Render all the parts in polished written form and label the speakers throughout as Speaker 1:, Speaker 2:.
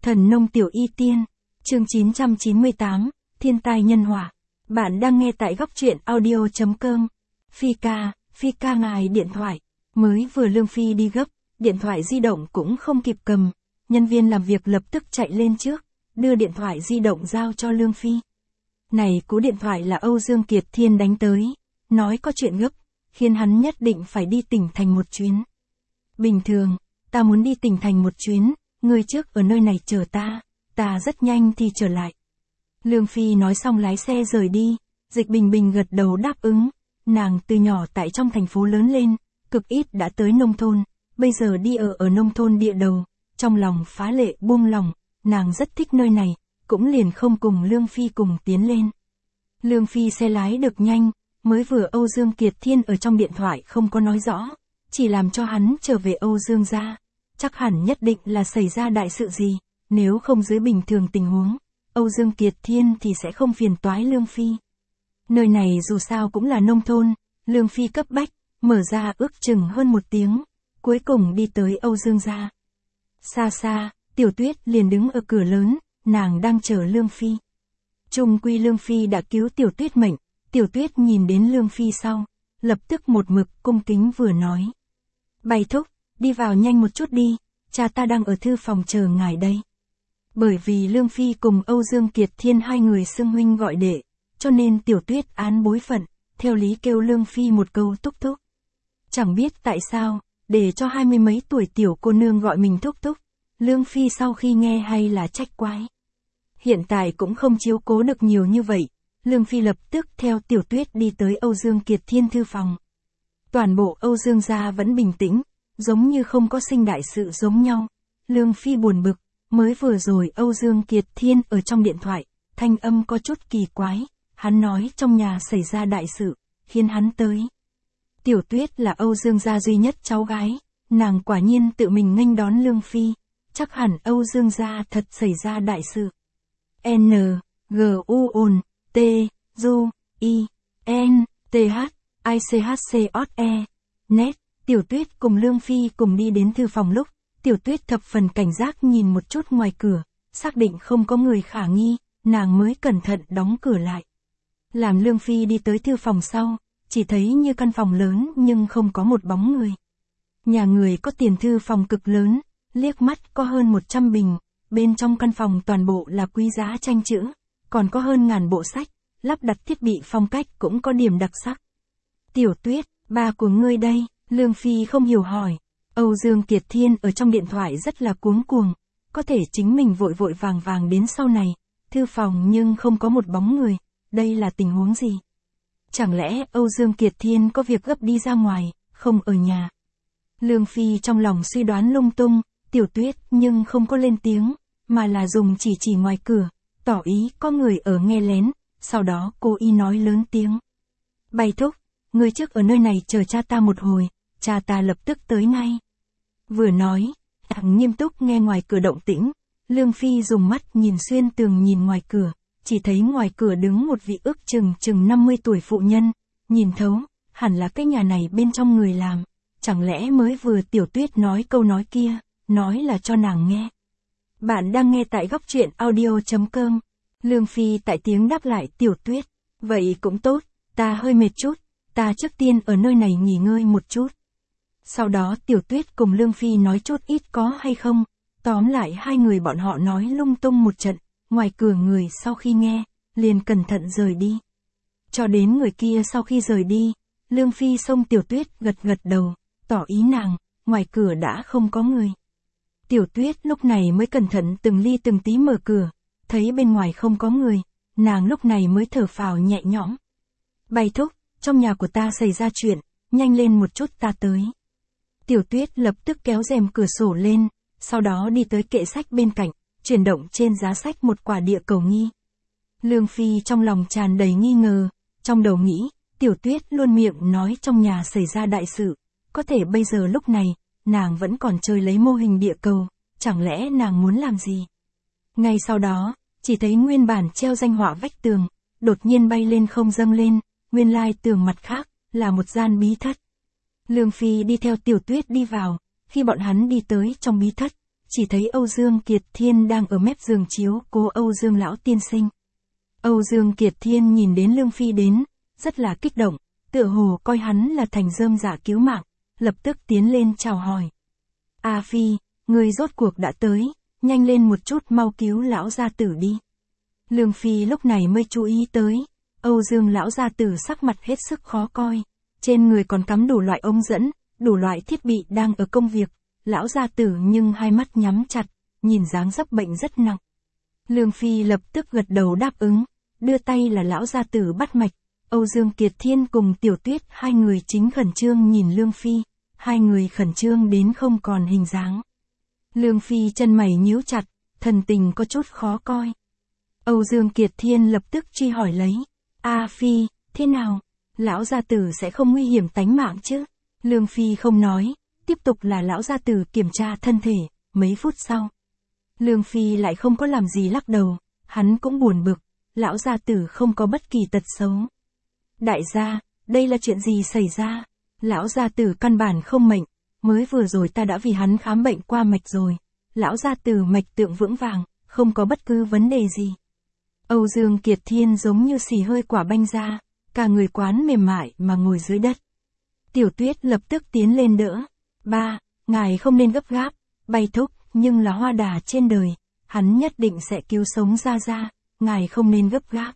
Speaker 1: Thần nông tiểu y tiên, chương 998, thiên tai nhân họa. Bạn đang nghe tại góc truyện audio.com. Phi ca ngài điện thoại. Mới vừa Lương Phi đi gấp, điện thoại di động cũng không kịp cầm. Nhân viên làm việc lập tức chạy lên trước, đưa điện thoại di động giao cho Lương Phi. Này cú điện thoại là Âu Dương Kiệt Thiên đánh tới, nói có chuyện gấp, khiến hắn nhất định phải đi tỉnh thành một chuyến. Bình thường, ta muốn đi tỉnh thành một chuyến, ngươi trước ở nơi này chờ ta rất nhanh thì trở lại. Lương Phi nói xong lái xe rời đi, Dịch Bình Bình gật đầu đáp ứng, nàng từ nhỏ tại trong thành phố lớn lên, cực ít đã tới nông thôn, bây giờ đi ở nông thôn địa đầu, trong lòng phá lệ buông lòng, nàng rất thích nơi này, cũng liền không cùng Lương Phi cùng tiến lên. Lương Phi xe lái được nhanh, mới vừa Âu Dương Kiệt Thiên ở trong điện thoại không có nói rõ, chỉ làm cho hắn trở về Âu Dương gia. Chắc hẳn nhất định là xảy ra đại sự gì, nếu không dưới bình thường tình huống, Âu Dương Kiệt Thiên thì sẽ không phiền toái Lương Phi. Nơi này dù sao cũng là nông thôn, Lương Phi cấp bách, mở ra ước chừng hơn 1 tiếng, cuối cùng đi tới Âu Dương gia. Xa xa, Tiểu Tuyết liền đứng ở cửa lớn, nàng đang chờ Lương Phi. Chung quy Lương Phi đã cứu Tiểu Tuyết mệnh, Tiểu Tuyết nhìn đến Lương Phi sau, lập tức một mực cung kính vừa nói. Bày thúc, đi vào nhanh một chút đi, cha ta đang ở thư phòng chờ ngài đây. Bởi vì Lương Phi cùng Âu Dương Kiệt Thiên hai người xưng huynh gọi đệ, cho nên Tiểu Tuyết án bối phận, theo lý kêu Lương Phi một câu thúc thúc. Chẳng biết tại sao, để cho 20 mấy tuổi tiểu cô nương gọi mình thúc thúc, Lương Phi sau khi nghe hay là trách quái. Hiện tại cũng không chiếu cố được nhiều như vậy, Lương Phi lập tức theo Tiểu Tuyết đi tới Âu Dương Kiệt Thiên thư phòng. Toàn bộ Âu Dương gia vẫn bình tĩnh, giống như không có sinh đại sự giống nhau. Lương Phi buồn bực, mới vừa rồi Âu Dương Kiệt Thiên ở trong điện thoại, thanh âm có chút kỳ quái, hắn nói trong nhà xảy ra đại sự, khiến hắn tới. Tiểu Tuyết là Âu Dương gia duy nhất cháu gái, nàng quả nhiên tự mình nghênh đón Lương Phi, chắc hẳn Âu Dương gia thật xảy ra đại sự. N, G, U, ồn, T, Du, I, N, T, H, I, C, H, C, O, E, Net. Tiểu Tuyết cùng Lương Phi cùng đi đến thư phòng lúc, Tiểu Tuyết thập phần cảnh giác nhìn một chút ngoài cửa, xác định không có người khả nghi, nàng mới cẩn thận đóng cửa lại. Làm Lương Phi đi tới thư phòng sau, chỉ thấy như căn phòng lớn nhưng không có một bóng người. Nhà người có tiền thư phòng cực lớn, liếc mắt có hơn 100 bình, bên trong căn phòng toàn bộ là quý giá tranh chữ, còn có hơn ngàn bộ sách, lắp đặt thiết bị phong cách cũng có điểm đặc sắc. Tiểu Tuyết, ba của ngươi đây. Lương Phi không hiểu hỏi, Âu Dương Kiệt Thiên ở trong điện thoại rất là cuống cuồng, có thể chính mình vội vội vàng đến sau này, thư phòng nhưng không có một bóng người, đây là tình huống gì? Chẳng lẽ Âu Dương Kiệt Thiên có việc gấp đi ra ngoài, không ở nhà? Lương Phi trong lòng suy đoán lung tung, Tiểu Tuyết nhưng không có lên tiếng, mà là dùng chỉ ngoài cửa, tỏ ý có người ở nghe lén, sau đó cô y nói lớn tiếng. Bày thúc, ngươi trước ở nơi này chờ cha ta một hồi, cha ta lập tức tới ngay. Vừa nói, thằng nghiêm túc nghe ngoài cửa động tĩnh, Lương Phi dùng mắt nhìn xuyên tường nhìn ngoài cửa, chỉ thấy ngoài cửa đứng một vị ước chừng 50 tuổi phụ nhân, nhìn thấu, hẳn là cái nhà này bên trong người làm, chẳng lẽ mới vừa Tiểu Tuyết nói câu nói kia, nói là cho nàng nghe. Bạn đang nghe tại góc truyện audio.com, Lương Phi tại tiếng đáp lại Tiểu Tuyết, vậy cũng tốt, ta hơi mệt chút. Ta trước tiên ở nơi này nghỉ ngơi một chút. Sau đó Tiểu Tuyết cùng Lương Phi nói chút ít có hay không, tóm lại hai người bọn họ nói lung tung một trận, ngoài cửa người sau khi nghe, liền cẩn thận rời đi. Cho đến người kia sau khi rời đi, Lương Phi xông Tiểu Tuyết gật đầu, tỏ ý nàng, ngoài cửa đã không có người. Tiểu Tuyết lúc này mới cẩn thận từng ly từng tí mở cửa, thấy bên ngoài không có người, nàng lúc này mới thở phào nhẹ nhõm. Bày thúc, trong nhà của ta xảy ra chuyện, nhanh lên một chút ta tới. Tiểu Tuyết lập tức kéo rèm cửa sổ lên, sau đó đi tới kệ sách bên cạnh, chuyển động trên giá sách một quả địa cầu nghi. Lương Phi trong lòng tràn đầy nghi ngờ, trong đầu nghĩ, Tiểu Tuyết luôn miệng nói trong nhà xảy ra đại sự, có thể bây giờ lúc này, nàng vẫn còn chơi lấy mô hình địa cầu, chẳng lẽ nàng muốn làm gì? Ngay sau đó, chỉ thấy nguyên bản treo danh họa vách tường, đột nhiên bay lên không dâng lên. Nguyên lai tường mặt khác, là một gian bí thất. Lương Phi đi theo Tiểu Tuyết đi vào, khi bọn hắn đi tới trong bí thất, chỉ thấy Âu Dương Kiệt Thiên đang ở mép giường chiếu cố Âu Dương lão tiên sinh. Âu Dương Kiệt Thiên nhìn đến Lương Phi đến, rất là kích động, tựa hồ coi hắn là thành rơm rạ cứu mạng, lập tức tiến lên chào hỏi. A Phi, người rốt cuộc đã tới, nhanh lên một chút mau cứu lão gia tử đi. Lương Phi lúc này mới chú ý tới, Âu Dương lão gia tử sắc mặt hết sức khó coi, trên người còn cắm đủ loại ống dẫn, đủ loại thiết bị đang ở công việc, lão gia tử nhưng hai mắt nhắm chặt, nhìn dáng dấp bệnh rất nặng. Lương Phi lập tức gật đầu đáp ứng, đưa tay là lão gia tử bắt mạch, Âu Dương Kiệt Thiên cùng Tiểu Tuyết hai người chính khẩn trương nhìn Lương Phi, hai người khẩn trương đến không còn hình dáng. Lương Phi chân mày nhíu chặt, thần tình có chút khó coi. Âu Dương Kiệt Thiên lập tức truy hỏi lấy, A Phi, thế nào? Lão gia tử sẽ không nguy hiểm tánh mạng chứ? Lương Phi không nói, tiếp tục là lão gia tử kiểm tra thân thể, mấy phút sau. Lương Phi lại không có làm gì lắc đầu, hắn cũng buồn bực, lão gia tử không có bất kỳ tật xấu. Đại gia, đây là chuyện gì xảy ra? Lão gia tử căn bản không mệnh, mới vừa rồi ta đã vì hắn khám bệnh qua mạch rồi. Lão gia tử mạch tượng vững vàng, không có bất cứ vấn đề gì. Âu Dương Kiệt Thiên giống như xì hơi quả banh ra, cả người quán mềm mại mà ngồi dưới đất. Tiểu Tuyết lập tức tiến lên đỡ. Ba, ngài không nên gấp gáp, Bày Thúc, nhưng là hoa đà trên đời, hắn nhất định sẽ cứu sống Gia Gia, ngài không nên gấp gáp.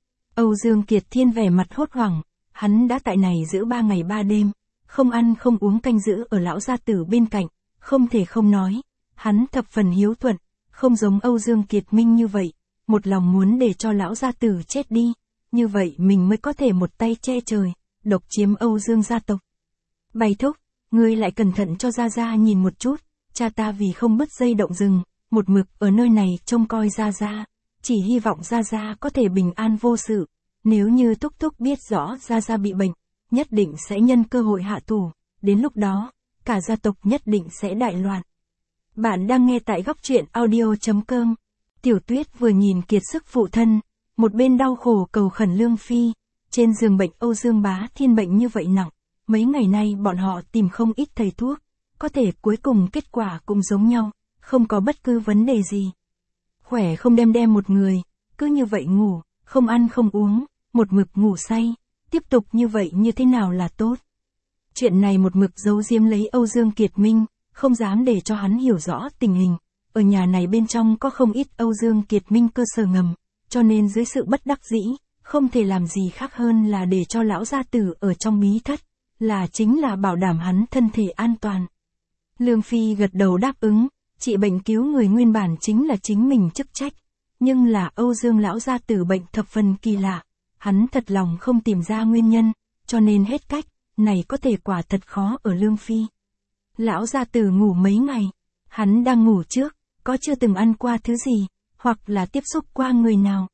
Speaker 1: Âu Dương Kiệt Thiên vẻ mặt hốt hoảng, hắn đã tại này giữ 3 ngày 3 đêm, không ăn không uống canh giữ ở lão gia tử bên cạnh, không thể không nói, hắn thập phần hiếu thuận, không giống Âu Dương Kiệt Minh như vậy, một lòng muốn để cho lão gia tử chết đi, như vậy mình mới có thể một tay che trời, độc chiếm Âu Dương gia tộc. Bày Thúc, ngươi lại cẩn thận cho Gia Gia nhìn một chút, cha ta vì không bứt dây động rừng, một mực ở nơi này trông coi Gia Gia, chỉ hy vọng Gia Gia có thể bình an vô sự, nếu như Thúc Thúc biết rõ Gia Gia bị bệnh, nhất định sẽ nhân cơ hội hạ thủ, đến lúc đó, cả gia tộc nhất định sẽ đại loạn. Bạn đang nghe tại góc truyện audio.com. Tiểu Tuyết vừa nhìn kiệt sức phụ thân, một bên đau khổ cầu khẩn Lương Phi, trên giường bệnh Âu Dương Bá Thiên bệnh như vậy nặng, mấy ngày nay bọn họ tìm không ít thầy thuốc, có thể cuối cùng kết quả cũng giống nhau, không có bất cứ vấn đề gì. Khỏe không đem một người, cứ như vậy ngủ, không ăn không uống, một mực ngủ say, tiếp tục như vậy như thế nào là tốt. Chuyện này một mực giấu giếm lấy Âu Dương Kiệt Minh, không dám để cho hắn hiểu rõ tình hình. Ở nhà này bên trong có không ít Âu Dương Kiệt Minh cơ sở ngầm, cho nên dưới sự bất đắc dĩ, không thể làm gì khác hơn là để cho lão gia tử ở trong bí thất, chính là bảo đảm hắn thân thể an toàn. Lương Phi gật đầu đáp ứng, trị bệnh cứu người nguyên bản chính là chính mình chức trách, nhưng là Âu Dương lão gia tử bệnh thập phần kỳ lạ, hắn thật lòng không tìm ra nguyên nhân, cho nên hết cách, này có thể quả thật khó ở Lương Phi. Lão gia tử ngủ mấy ngày, hắn đang ngủ trước, có chưa từng ăn qua thứ gì, hoặc là tiếp xúc qua người nào.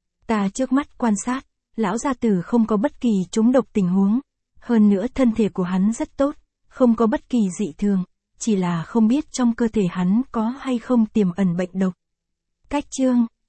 Speaker 1: Ta trước mắt quan sát, lão gia tử không có bất kỳ trúng độc tình huống, hơn nữa thân thể của hắn rất tốt, không có bất kỳ dị thường, chỉ là không biết trong cơ thể hắn có hay không tiềm ẩn bệnh độc. Cách chương